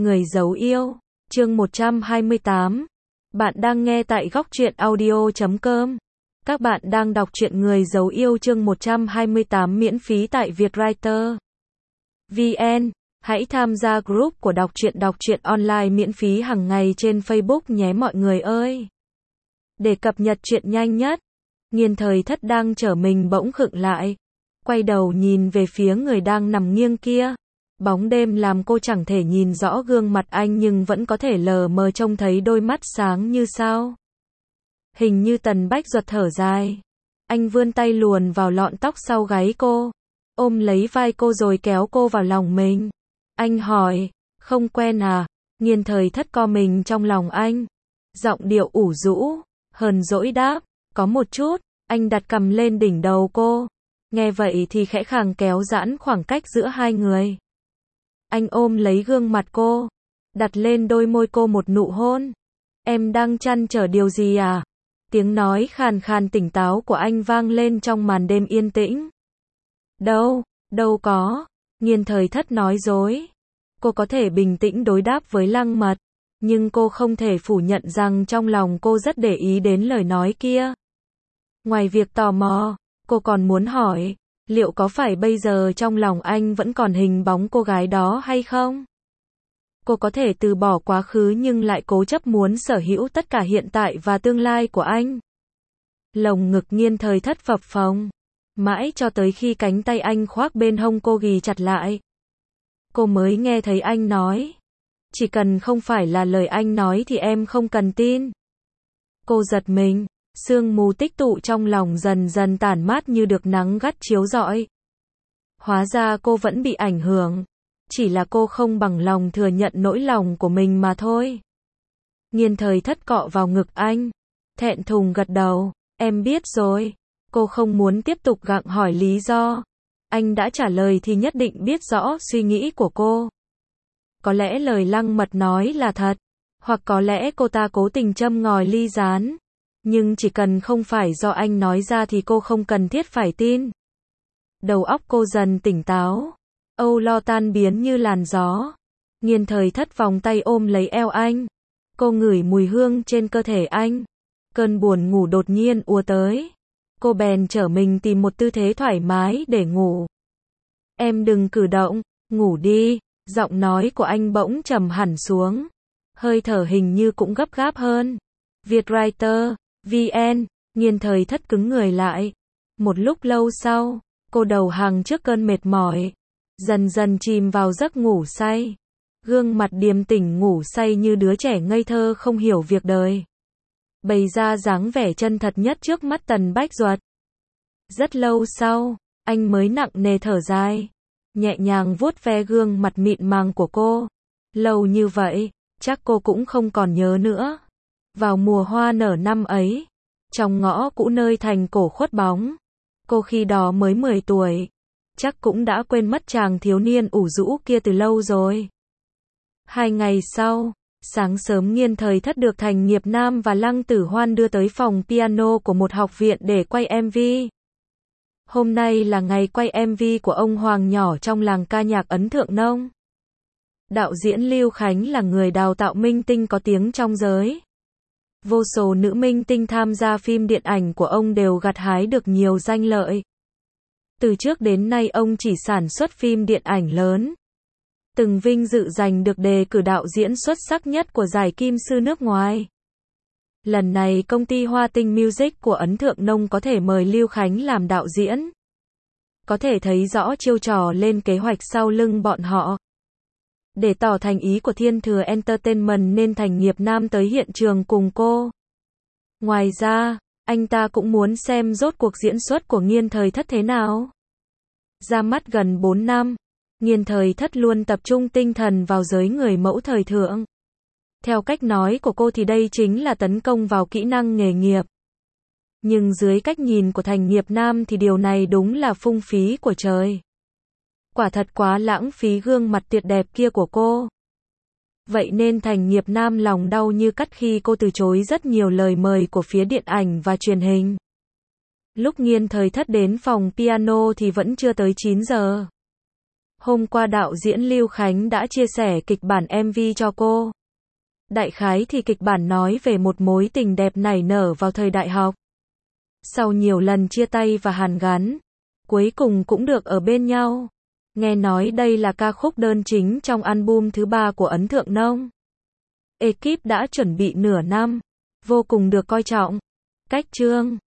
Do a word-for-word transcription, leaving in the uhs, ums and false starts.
Người giấu yêu, chương một trăm hai mươi tám. Bạn đang nghe tại góc truyện audio chấm com. Các bạn đang đọc truyện Người giấu yêu chương một trăm hai mươi tám miễn phí tại Vietwriter vê en. Hãy tham gia group của đọc truyện đọc truyện online miễn phí hàng ngày trên Facebook nhé mọi người ơi. Để cập nhật truyện nhanh nhất, Nghiên Thời Thất đang chở mình bỗng khựng lại, quay đầu nhìn về phía người đang nằm nghiêng kia. Bóng đêm làm cô chẳng thể nhìn rõ gương mặt anh nhưng vẫn có thể lờ mờ trông thấy đôi mắt sáng như sao. Hình như Tần Bách Duật thở dài. Anh vươn tay luồn vào lọn tóc sau gáy cô, ôm lấy vai cô rồi kéo cô vào lòng mình. Anh hỏi, không quen à? Nghiên Thời Thất co mình trong lòng anh, giọng điệu ủ rũ, hờn dỗi đáp, có một chút. Anh đặt cằm lên đỉnh đầu cô, nghe vậy thì khẽ khàng kéo giãn khoảng cách giữa hai người. Anh ôm lấy gương mặt cô, đặt lên đôi môi cô một nụ hôn. Em đang trăn trở điều gì à? Tiếng nói khàn khàn tỉnh táo của anh vang lên trong màn đêm yên tĩnh. Đâu, đâu có. Nghiên Thời Thất nói dối. Cô có thể bình tĩnh đối đáp với Lăng Mật, nhưng cô không thể phủ nhận rằng trong lòng cô rất để ý đến lời nói kia. Ngoài việc tò mò, cô còn muốn hỏi, liệu có phải bây giờ trong lòng anh vẫn còn hình bóng cô gái đó hay không? Cô có thể từ bỏ quá khứ nhưng lại cố chấp muốn sở hữu tất cả hiện tại và tương lai của anh. Lồng ngực Nghiên Thời Thất phập phồng, mãi cho tới khi cánh tay anh khoác bên hông cô ghì chặt lại, cô mới nghe thấy anh nói, chỉ cần không phải là lời anh nói thì em không cần tin. Cô giật mình, sương mù tích tụ trong lòng dần dần tản mát như được nắng gắt chiếu rọi. Hóa ra cô vẫn bị ảnh hưởng, chỉ là cô không bằng lòng thừa nhận nỗi lòng của mình mà thôi. Nghiên Thời Thất cọ vào ngực anh, thẹn thùng gật đầu, em biết rồi. Cô không muốn tiếp tục gặng hỏi lý do. Anh đã trả lời thì nhất định biết rõ suy nghĩ của cô. Có lẽ lời Lăng Mật nói là thật, hoặc có lẽ cô ta cố tình châm ngòi ly gián. Nhưng chỉ cần không phải do anh nói ra thì cô không cần thiết phải tin. Đầu óc cô dần tỉnh táo, âu lo tan biến như làn gió. Nghiên Thời Thất vòng tay ôm lấy eo anh. Cô ngửi mùi hương trên cơ thể anh. Cơn buồn ngủ đột nhiên ùa tới. Cô bèn trở mình tìm một tư thế thoải mái để ngủ. Em đừng cử động, ngủ đi. Giọng nói của anh bỗng trầm hẳn xuống. Hơi thở hình như cũng gấp gáp hơn. Vietwriter vê en. Nghiên Thời Thất cứng người lại. Một lúc lâu sau, cô đầu hàng trước cơn mệt mỏi, dần dần chìm vào giấc ngủ say. Gương mặt điềm tĩnh ngủ say như đứa trẻ ngây thơ không hiểu việc đời, bày ra dáng vẻ chân thật nhất trước mắt Tần Bách Duật. Rất lâu sau, anh mới nặng nề thở dài, nhẹ nhàng vuốt ve gương mặt mịn màng của cô. Lâu như vậy, chắc cô cũng không còn nhớ nữa. Vào mùa hoa nở năm ấy, trong ngõ cũ nơi thành cổ khuất bóng, cô khi đó mới mười tuổi, chắc cũng đã quên mất chàng thiếu niên ủ rũ kia từ lâu rồi. Hai ngày sau, sáng sớm Nghiên Thời Thất được Thành Nghiệp Nam và Lăng Tử Hoan đưa tới phòng piano của một học viện để quay em vê. Hôm nay là ngày quay em vê của ông Hoàng nhỏ trong làng ca nhạc Ấn Thượng Nông. Đạo diễn Lưu Khánh là người đào tạo minh tinh có tiếng trong giới. Vô số nữ minh tinh tham gia phim điện ảnh của ông đều gặt hái được nhiều danh lợi. Từ trước đến nay ông chỉ sản xuất phim điện ảnh lớn. Từng vinh dự giành được đề cử đạo diễn xuất sắc nhất của giải Kim Sư nước ngoài. Lần này công ty Hoa Tinh Music của Ấn Thượng Nông có thể mời Lưu Khánh làm đạo diễn. Có thể thấy rõ chiêu trò lên kế hoạch sau lưng bọn họ. Để tỏ thành ý của Thiên Thừa Entertainment nên Thành Nghiệp Nam tới hiện trường cùng cô. Ngoài ra, anh ta cũng muốn xem rốt cuộc diễn xuất của Nghiên Thời Thất thế nào. Ra mắt gần bốn năm, Nghiên Thời Thất luôn tập trung tinh thần vào giới người mẫu thời thượng. Theo cách nói của cô thì đây chính là tấn công vào kỹ năng nghề nghiệp. Nhưng dưới cách nhìn của Thành Nghiệp Nam thì điều này đúng là phung phí của trời. Quả thật quá lãng phí gương mặt tuyệt đẹp kia của cô. Vậy nên Thành Nghiệp Nam lòng đau như cắt khi cô từ chối rất nhiều lời mời của phía điện ảnh và truyền hình. Lúc Nghiên Thời Thất đến phòng piano thì vẫn chưa tới chín giờ. Hôm qua đạo diễn Lưu Khánh đã chia sẻ kịch bản em vê cho cô. Đại khái thì kịch bản nói về một mối tình đẹp nảy nở vào thời đại học. Sau nhiều lần chia tay và hàn gắn, cuối cùng cũng được ở bên nhau. Nghe nói đây là ca khúc đơn chính trong album thứ ba của Ấn Thượng Nông. Ekip đã chuẩn bị nửa năm, vô cùng được coi trọng. Cách chương